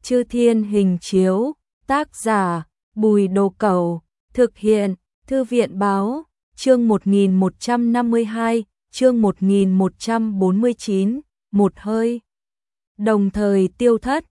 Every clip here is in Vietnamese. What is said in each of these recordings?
Chư Thiên Hình Chiếu, tác giả Bùi Đồ Cẩu, thực hiện Thư viện Báo, chương 1152, chương 1149, một hơi. Đồng thời tiêu thất,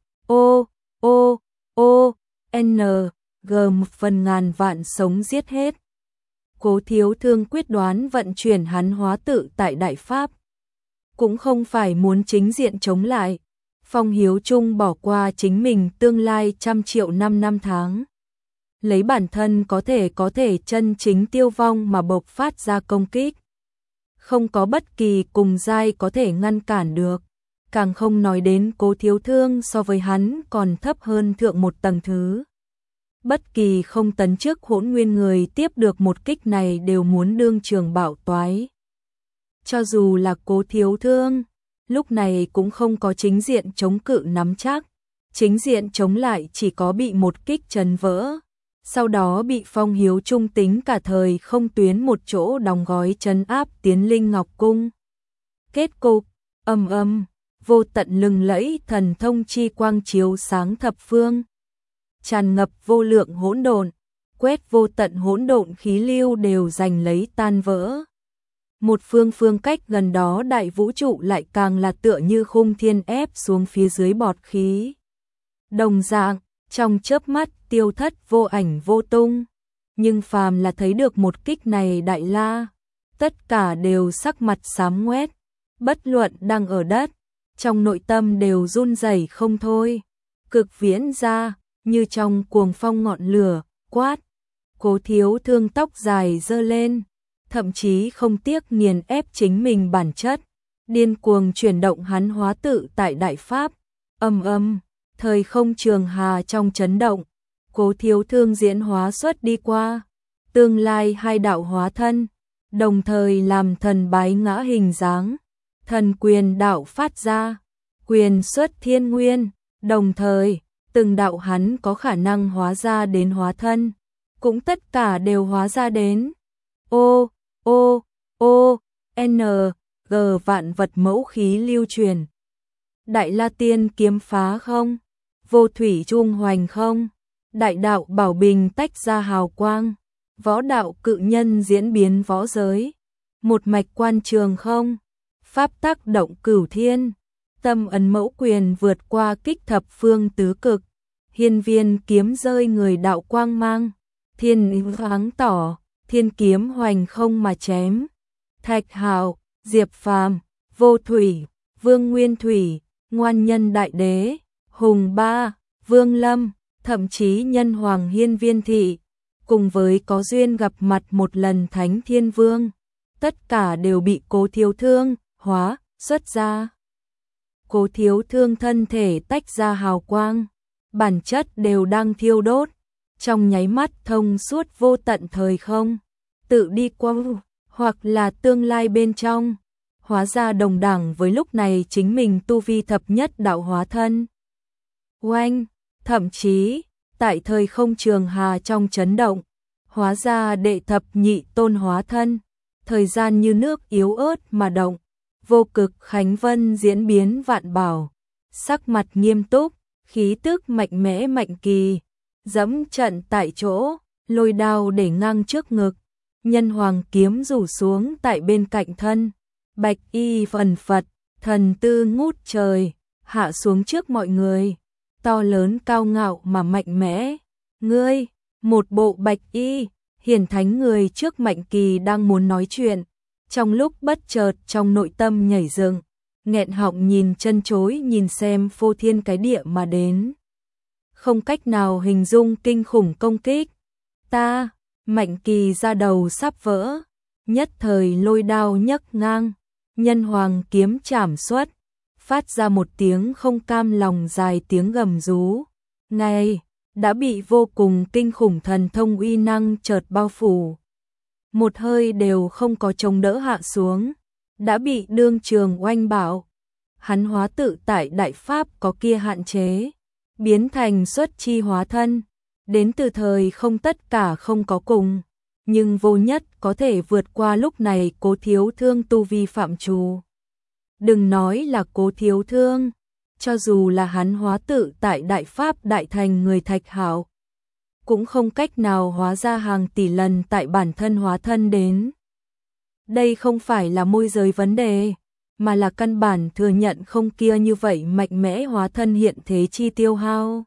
G một phần ngàn vạn sống giết hết. Cố Thiếu Thương quyết đoán vận chuyển hắn hóa tự tại Đại Pháp. Cũng không phải muốn chính diện chống lại. Phong Hiếu Trung bỏ qua chính mình tương lai 100 triệu năm tháng. Lấy bản thân có thể chân chính tiêu vong mà bộc phát ra công kích. Không có bất kỳ cùng giai có thể ngăn cản được. Càng không nói đến Cố Thiếu Thương so với hắn còn thấp hơn thượng một tầng thứ. Bất kỳ không tấn chức Hỗn Nguyên người tiếp được một kích này đều muốn đương trường bạo toái. Cho dù là Cố Thiếu Thương, lúc này cũng không có chính diện chống cự nắm chắc. Chính diện chống lại chỉ có bị một kích chấn vỡ. Sau đó bị Phong Hiếu Trung tính cả thời không tuyến một chỗ đóng gói trấn áp tiến Linh Ngọc Cung. Kết cục, vô tận lừng lẫy thần thông chi quang chiếu sáng thập phương. Tràn ngập vô lượng hỗn độn, quét vô tận hỗn độn khí lưu đều giành lấy tan vỡ. Một phương cách gần đó đại vũ trụ lại càng là tựa như khung thiên ép xuống phía dưới bọt khí. Đồng dạng, trong chớp mắt tiêu thất vô ảnh vô tung. Nhưng phàm là thấy được một kích này Đại La, tất cả đều sắc mặt xám ngoét, bất luận đang ở đất, trong nội tâm đều run rẩy không thôi. Cực viễn ra, như trong cuồng phong ngọn lửa, quát. Cố Thiếu Thương tóc dài giơ lên, thậm chí không tiếc nghiền ép chính mình bản chất, điên cuồng chuyển động hắn hóa tự tại Đại Pháp. Thời không trường hà trong chấn động, Cố Thiếu Thương diễn hóa xuất đi qua, tương lai hai đạo hóa thân, đồng thời làm thần bái ngã hình dáng, thần quyền đạo phát ra, quyền xuất thiên nguyên, đồng thời, từng đạo hắn có khả năng hóa ra đến hóa thân, cũng tất cả đều hóa ra đến. G vạn vật mẫu khí lưu truyền. Đại La Tiên kiếm phá không? Vô thủy trung hoành không? Đại đạo bảo bình tách ra hào quang. Võ đạo cự nhân diễn biến võ giới. Một mạch quan trường không? Pháp tác động cửu thiên. Tâm ấn mẫu quyền vượt qua kích thập phương tứ cực. Hiên viên kiếm rơi người đạo quang mang. Thiên kháng tỏ, thiên kiếm hoành không mà chém. Thạch Hạo, Diệp Phàm, Vô Thủy, Vương Nguyên Thủy, Ngoan Nhân Đại Đế, Hùng Ba, Vương Lâm, thậm chí Nhân Hoàng Hiên Viên Thị, cùng với có duyên gặp mặt một lần Thánh Thiên Vương, tất cả đều bị Cố Thiếu Thương hóa xuất ra. Cố Thiếu Thương thân thể tách ra hào quang, bản chất đều đang thiêu đốt, trong nháy mắt thông suốt vô tận thời không, tự đi qua hoặc là tương lai bên trong, hóa ra đồng đẳng với lúc này chính mình tu vi thập nhất đạo hóa thân. Oanh, thậm chí, tại thời không trường hà trong chấn động, hóa ra đệ thập nhị tôn hóa thân, thời gian như nước yếu ớt mà động, vô cực khánh vân diễn biến vạn bảo, sắc mặt nghiêm túc, khí tức mạnh mẽ mạnh kỳ, dẫm trận tại chỗ, lôi đao để ngang trước ngực, nhân hoàng kiếm rủ xuống tại bên cạnh thân, bạch y phần phật, thần tư ngút trời, hạ xuống trước mọi người, to lớn cao ngạo mà mạnh mẽ. Ngươi, một bộ bạch y, hiển thánh người trước Mạnh Kỳ đang muốn nói chuyện, trong lúc bất chợt trong nội tâm nhảy dựng, nghẹn họng nhìn chân chối nhìn xem phô thiên cái địa mà đến. Không cách nào hình dung kinh khủng công kích. Ta, Mạnh Kỳ ra đầu sắp vỡ, nhất thời lôi đao nhấc ngang, nhân hoàng kiếm chảm xuất, phát ra một tiếng không cam lòng dài tiếng gầm rú. Ngay, đã bị vô cùng kinh khủng thần thông uy năng chợt bao phủ. Một hơi đều không có chống đỡ hạ xuống, đã bị đương trường oanh bạo. Hắn hóa tự tại Đại Pháp có kia hạn chế, biến thành xuất chi hóa thân, đến từ thời không tất cả không có cùng, nhưng vô nhất có thể vượt qua lúc này Cố Thiếu Thương tu vi phạm trù. Đừng nói là Cố Thiếu Thương, cho dù là hắn hóa tự tại Đại Pháp Đại Thành người Thạch Hạo, cũng không cách nào hóa ra hàng tỷ lần tại bản thân hóa thân đến. Đây không phải là môi giới vấn đề, mà là căn bản thừa nhận không kia như vậy mạnh mẽ hóa thân hiện thế chi tiêu hao.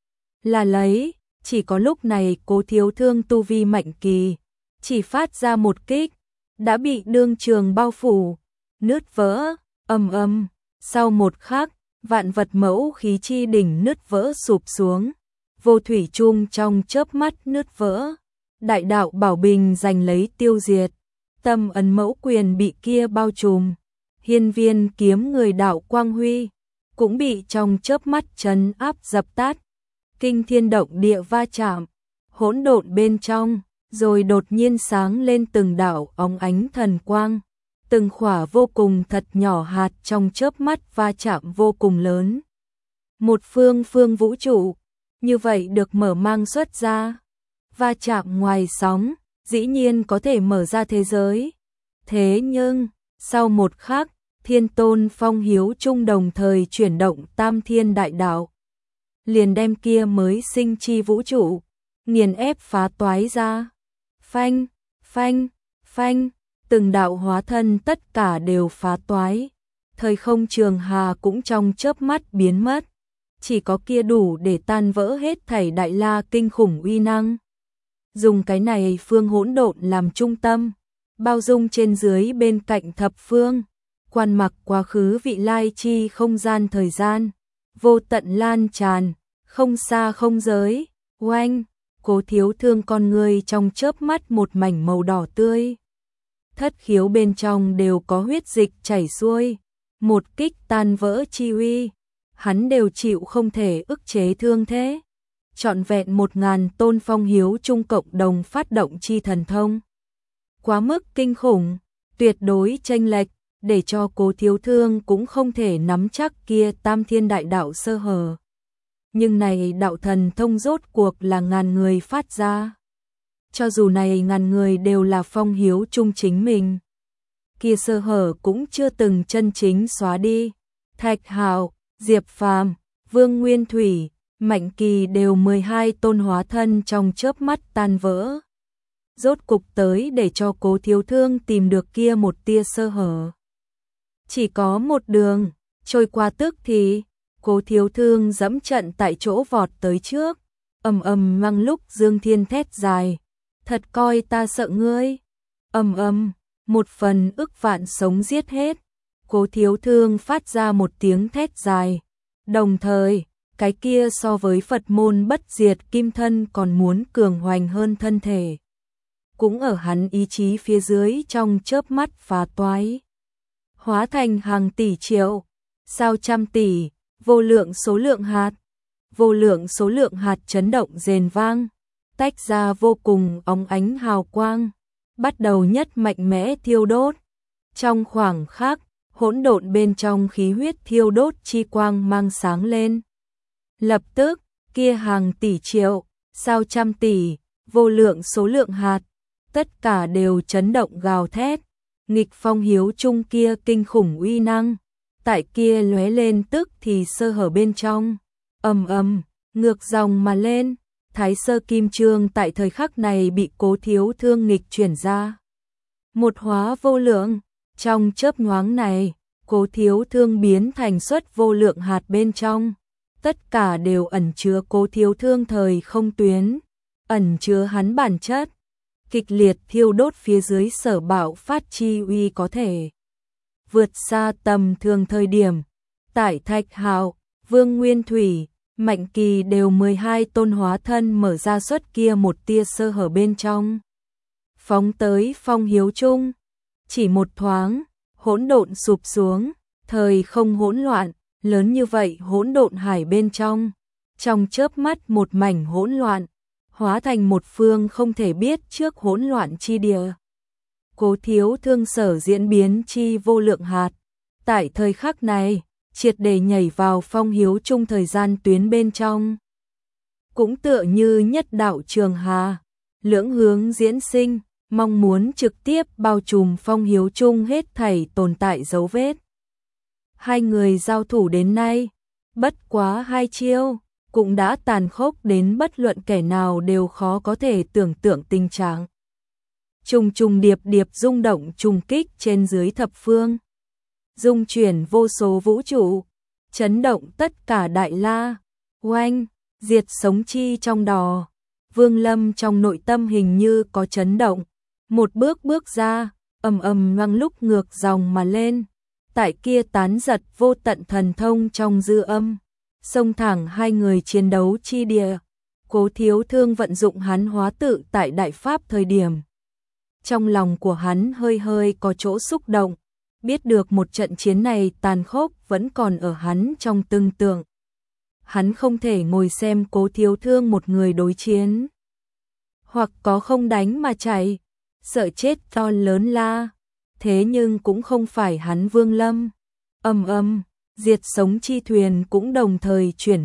Là lấy, chỉ có lúc này Cố Thiếu Thương tu vi mạnh kỳ, chỉ phát ra một kích, đã bị đương trường bao phủ, nứt vỡ, ầm ầm, sau một khắc, vạn vật mẫu khí chi đỉnh nứt vỡ sụp xuống, vô thủy chung trong chớp mắt nứt vỡ, đại đạo bảo bình giành lấy tiêu diệt, tâm ấn mẫu quyền bị kia bao trùm, hiên viên kiếm người đạo quang huy, cũng bị trong chớp mắt trấn áp dập tắt, kinh thiên động địa va chạm, hỗn độn bên trong, rồi đột nhiên sáng lên từng đạo óng ánh thần quang, từng khỏa vô cùng thật nhỏ hạt trong chớp mắt va chạm vô cùng lớn. Một phương vũ trụ, như vậy được mở mang xuất ra, va chạm ngoài sóng, dĩ nhiên có thể mở ra thế giới. Thế nhưng, sau một khắc, Thiên Tôn Phong Hiếu Trung đồng thời chuyển động Tam Thiên Đại Đạo, liền đem kia mới sinh chi vũ trụ, nghiền ép phá toái ra. Phanh, phanh, phanh, từng đạo hóa thân tất cả đều phá toái. Thời không trường hà cũng trong chớp mắt biến mất. Chỉ có kia đủ để tan vỡ hết thảy đại la kinh khủng uy năng. Dùng cái này phương hỗn độn làm trung tâm, bao dung trên dưới bên cạnh thập phương, quan mặc quá khứ vị lai chi không gian thời gian, vô tận lan tràn, không xa không giới, oanh, Cố Thiếu Thương con người trong chớp mắt một mảnh màu đỏ tươi. Thất khiếu bên trong đều có huyết dịch chảy xuôi, một kích tan vỡ chi uy, hắn đều chịu không thể ức chế thương thế. Trọn vẹn 1000 tôn Phong Hiếu Trung cộng đồng phát động chi thần thông. Quá mức kinh khủng, tuyệt đối chênh lệch, để cho Cố Thiếu Thương cũng không thể nắm chắc kia Tam Thiên Đại Đạo sơ hở. Nhưng này đạo thần thông rốt cuộc là ngàn người phát ra. Cho dù này ngàn người đều là Phong Hiếu Trung chính mình, kia sơ hở cũng chưa từng chân chính xóa đi. Thạch Hạo, Diệp Phàm, Vương Nguyên Thủy, Mạnh Kỳ đều 12 tôn hóa thân trong chớp mắt tan vỡ. Rốt cục tới để cho Cố Thiếu Thương tìm được kia một tia sơ hở. Chỉ có một đường, trôi qua tức thì, Cố Thiếu Thương dẫm trận tại chỗ vọt tới trước, ầm ầm mang lúc Dương Thiên thét dài, thật coi ta sợ ngươi. Ầm ầm, một phần ức vạn sống giết hết. Cố Thiếu Thương phát ra một tiếng thét dài, đồng thời, cái kia so với Phật môn bất diệt kim thân còn muốn cường hoành hơn thân thể, cũng ở hắn ý chí phía dưới trong chớp mắt phá toái, hóa thành hàng tỷ triệu, sao trăm tỷ, vô lượng số lượng hạt chấn động rền vang, tách ra vô cùng óng ánh hào quang, bắt đầu nhất mạnh mẽ thiêu đốt. Trong khoảng khắc, hỗn độn bên trong khí huyết thiêu đốt chi quang mang sáng lên. Lập tức, kia hàng tỷ triệu, sao trăm tỷ, vô lượng số lượng hạt, tất cả đều chấn động gào thét, nghịch Phong Hiếu Trung kia kinh khủng uy năng, tại kia lóe lên tức thì sơ hở bên trong, ầm ầm, ngược dòng mà lên, Thái Sơ Kim Chương tại thời khắc này bị Cố Thiếu Thương nghịch chuyển ra. Một hóa vô lượng, trong chớp nhoáng này, Cố Thiếu Thương biến thành xuất vô lượng hạt bên trong, tất cả đều ẩn chứa Cố Thiếu Thương thời không tuyến, ẩn chứa hắn bản chất, kịch liệt thiêu đốt phía dưới sở bạo phát chi uy có thể vượt xa tầm thường thời điểm. Tại Thạch Hạo, Vương Nguyên Thủy, Mạnh Kỳ đều 12 tôn hóa thân mở ra xuất kia một tia sơ hở bên trong, phóng tới Phong Hiếu Trung. Chỉ một thoáng, hỗn độn sụp xuống, thời không hỗn loạn, lớn như vậy hỗn độn hải bên trong chớp mắt một mảnh hỗn loạn, hóa thành một phương không thể biết trước hỗn loạn chi địa. Cố Thiếu Thương sở diễn biến chi vô lượng hạt, tại thời khắc này, triệt để nhảy vào Phong Hiếu Trung thời gian tuyến bên trong. Cũng tựa như nhất đạo trường hà, lưỡng hướng diễn sinh, mong muốn trực tiếp bao trùm Phong Hiếu Trung hết thảy tồn tại dấu vết. Hai người giao thủ đến nay, Bất quá 2 chiêu, cũng đã tàn khốc đến bất luận kẻ nào đều khó có thể tưởng tượng tình trạng. Trùng trùng điệp điệp rung động trùng kích trên dưới thập phương. Dung chuyển vô số vũ trụ, chấn động tất cả Đại La. Oanh, diệt sống chi trong đó. Vương Lâm trong nội tâm hình như có chấn động. Một bước bước ra, ầm ầm vang lúc ngược dòng mà lên. Tại kia tán giật vô tận thần thông trong dư âm. Xông thẳng hai người chiến đấu chi địa. Cố Thiếu Thương vận dụng hắn hóa tự tại đại pháp thời điểm. Trong lòng của hắn hơi hơi có chỗ xúc động. Biết được một trận chiến này tàn khốc vẫn còn ở hắn trong tưởng tượng. Hắn không thể ngồi xem Cố Thiếu Thương một người đối chiến. Hoặc có không đánh mà chạy, sợ chết to lớn la. Thế nhưng cũng không phải hắn Vương Lâm. Diệt sống chi thuyền cũng đồng thời chuyển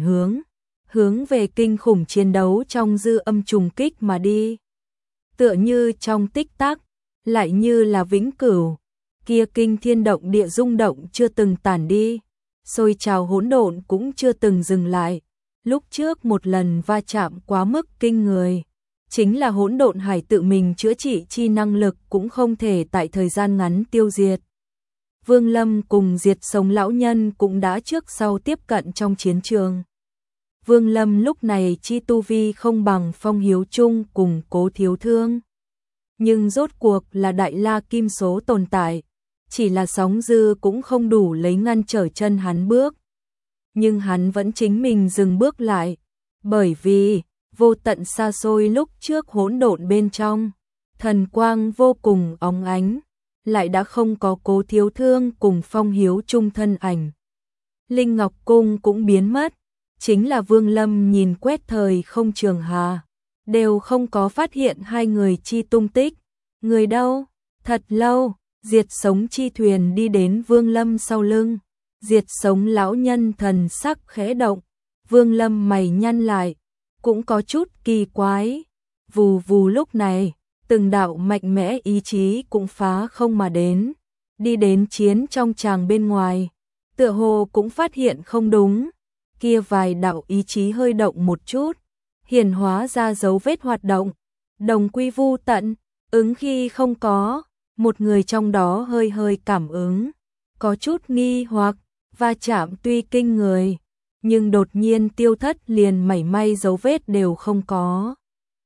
hướng về kinh khủng chiến đấu trong dư âm trùng kích mà đi. Tựa như trong tích tắc, lại như là vĩnh cửu, kia kinh thiên động địa rung động chưa từng tản đi, sôi trào hỗn độn cũng chưa từng dừng lại. Lúc trước một lần va chạm quá mức kinh người, chính là hỗn độn hải tự mình chữa trị chi năng lực cũng không thể tại thời gian ngắn tiêu diệt. Vương Lâm cùng diệt sống lão nhân cũng đã trước sau tiếp cận trong chiến trường. Vương Lâm lúc này chi tu vi không bằng Phong Hiếu Trung cùng Cố Thiếu Thương. Nhưng rốt cuộc là Đại La Kim số tồn tại, chỉ là sóng dư cũng không đủ lấy ngăn trở chân hắn bước. Nhưng hắn vẫn chính mình dừng bước lại, bởi vì vô tận xa xôi lúc trước hỗn độn bên trong, thần quang vô cùng óng ánh, lại đã không có Cố Thiếu Thương cùng Phong Hiếu Trung thân ảnh. Linh Ngọc Cung cũng biến mất, chính là Vương Lâm nhìn quét thời không trường hà, đều không có phát hiện hai người chi tung tích. Người đâu? Thật lâu, diệt sống chi thuyền đi đến Vương Lâm sau lưng. Diệt sống lão nhân thần sắc khẽ động, Vương Lâm mày nhăn lại, cũng có chút kỳ quái. Vù vù lúc này, từng đạo mạnh mẽ ý chí cũng phá không mà đến, đi đến chiến trong tràng bên ngoài, tựa hồ cũng phát hiện không đúng. Kia vài đạo ý chí hơi động một chút, hiển hóa ra dấu vết hoạt động, đồng quy vu tận, ứng khi không có, một người trong đó hơi hơi cảm ứng, có chút nghi hoặc, va chạm tuy kinh người, nhưng đột nhiên tiêu thất liền mảy may dấu vết đều không có.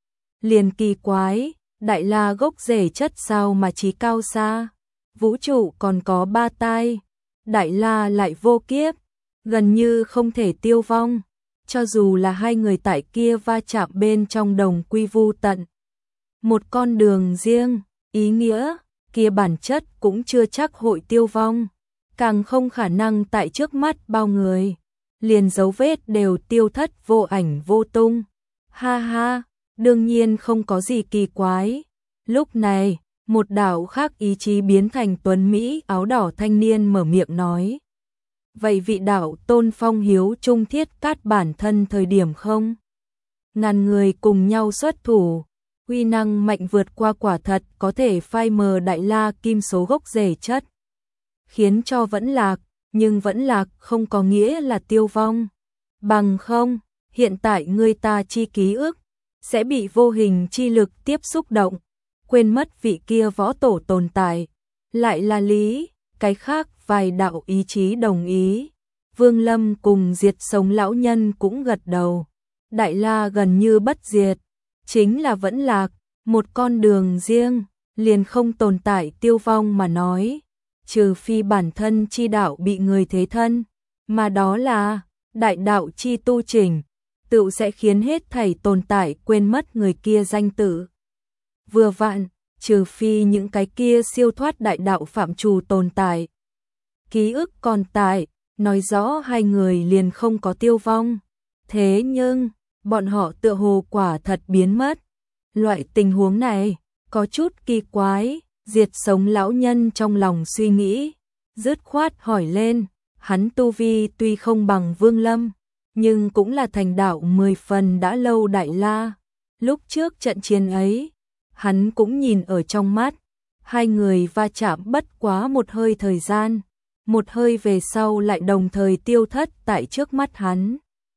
Liền kỳ quái, Đại La gốc rễ chất sao mà trí cao xa, vũ trụ còn có 3 tai, Đại La lại vô kiếp, gần như không thể tiêu vong, cho dù là hai người tại kia va chạm bên trong đồng quy vu tận. Một con đường riêng, ý nghĩa, kia bản chất cũng chưa chắc hội tiêu vong, càng không khả năng tại trước mắt bao người, liền dấu vết đều tiêu thất vô ảnh vô tung. Ha ha, đương nhiên không có gì kỳ quái. Lúc này, một đạo khác ý chí biến thành tuấn Mỹ áo đỏ thanh niên mở miệng nói. Vậy vị đạo tôn Phong Hiếu Trung thiết cát bản thân thời điểm không? Ngàn người cùng nhau xuất thủ, uy năng mạnh vượt qua quả thật có thể phai mờ Đại La Kim số gốc rễ chất. Khiến cho vẫn lạc, nhưng vẫn lạc không có nghĩa là tiêu vong. Bằng không, hiện tại người ta chi ký ức, sẽ bị vô hình chi lực tiếp xúc động, quên mất vị kia võ tổ tồn tại. Lại là lý, cái khác vài đạo ý chí đồng ý. Vương Lâm cùng diệt sống lão nhân cũng gật đầu. Đại La gần như bất diệt, chính là vẫn lạc, một con đường riêng, liền không tồn tại tiêu vong mà nói. Trừ phi bản thân chi đạo bị người thế thân, mà đó là đại đạo chi tu trình, tự sẽ khiến hết thảy tồn tại quên mất người kia danh tự. Vừa vặn, trừ phi những cái kia siêu thoát đại đạo phạm trù tồn tại. Ký ức còn tại, nói rõ hai người liền không có tiêu vong. Thế nhưng, bọn họ tựa hồ quả thật biến mất. Loại tình huống này, có chút kỳ quái, diệt sống lão nhân trong lòng suy nghĩ. Dứt khoát hỏi lên, hắn tu vi tuy không bằng Vương Lâm, nhưng cũng là thành đạo 10 phần đã lâu Đại La. Lúc trước trận chiến ấy, hắn cũng nhìn ở trong mắt, hai người va chạm bất quá một hơi thời gian, một hơi về sau lại đồng thời tiêu thất tại trước mắt hắn.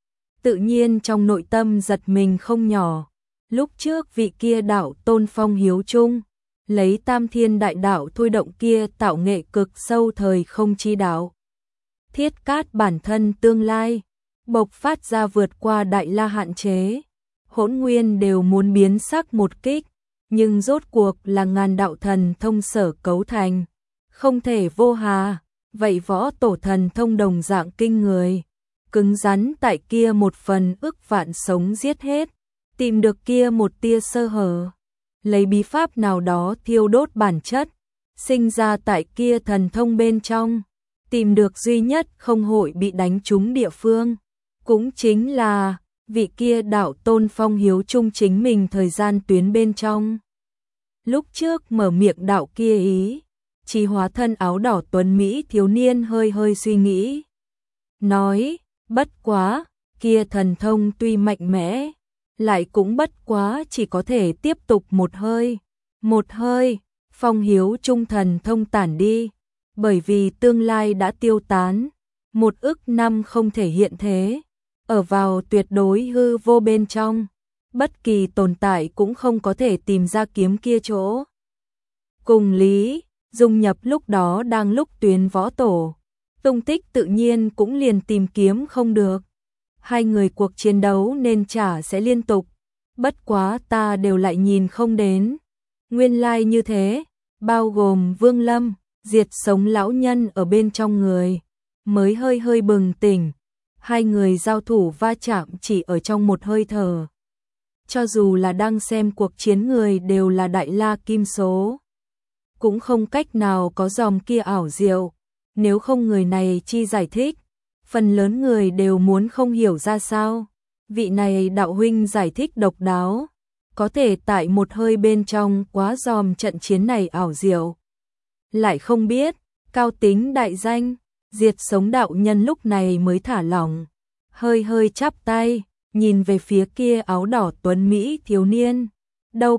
Tự nhiên trong nội tâm giật mình không nhỏ, lúc trước vị kia đạo tôn Phong Hiếu Trung, lấy Tam Thiên Đại Đạo thôi động kia tạo nghệ cực sâu thời không chi đạo. Thiết Cát bản thân tương lai, bộc phát ra vượt qua Đại La hạn chế, Hỗn Nguyên đều muốn biến sắc một kích, nhưng rốt cuộc là ngàn đạo thần thông sở cấu thành, không thể vô hà, vậy võ tổ thần thông đồng dạng kinh người, cứng rắn tại kia một phần ức vạn sống giết hết, tìm được kia một tia sơ hở, lấy bí pháp nào đó thiêu đốt bản chất, sinh ra tại kia thần thông bên trong, tìm được duy nhất không hội bị đánh trúng địa phương, cũng chính là vị kia đạo tôn Phong Hiếu Trung chính mình thời gian tuyến bên trong. Lúc trước mở miệng đạo kia ý, chỉ hóa thân áo đỏ tuấn Mỹ thiếu niên hơi hơi suy nghĩ. Nói, bất quá, kia thần thông tuy mạnh mẽ, lại cũng bất quá chỉ có thể tiếp tục một hơi. Một hơi, Phong Hiếu Trung thần thông tản đi, bởi vì tương lai đã tiêu tán, một ức năm không thể hiện thế, ở vào tuyệt đối hư vô bên trong, bất kỳ tồn tại cũng không có thể tìm ra kiếm kia chỗ. Cùng lý, dung nhập lúc đó đang lúc tuyến võ tổ, tung tích tự nhiên cũng liền tìm kiếm không được. Hai người cuộc chiến đấu nên chả sẽ liên tục, bất quá ta đều lại nhìn không đến. Nguyên lai như thế, bao gồm Vương Lâm, diệt sống lão nhân ở bên trong người, mới hơi hơi bừng tỉnh. Hai người giao thủ va chạm chỉ ở trong một hơi thở. Cho dù là đang xem cuộc chiến người đều là đại la kim số, cũng không cách nào có dòm kia ảo diệu, nếu không người này chi giải thích, phần lớn người đều muốn không hiểu ra sao. Vị này đạo huynh giải thích độc đáo, có thể tại một hơi bên trong quá dòm trận chiến này ảo diệu. Lại không biết, cao tính đại danh, diệt sống đạo nhân lúc này mới thả lỏng, hơi hơi chắp tay, nhìn về phía kia áo đỏ tuấn Mỹ thiếu niên. Đâu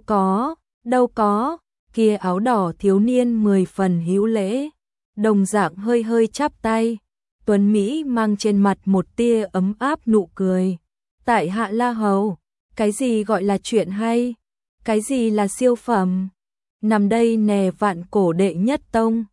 có, kia áo đỏ thiếu niên 10 phần hữu lễ, đồng dạng hơi hơi chắp tay, tuấn Mỹ mang trên mặt một tia ấm áp nụ cười. Tại hạ La Hầu, cái gì gọi là chuyện hay, cái gì là siêu phẩm, nằm đây nè vạn cổ đệ nhất tông,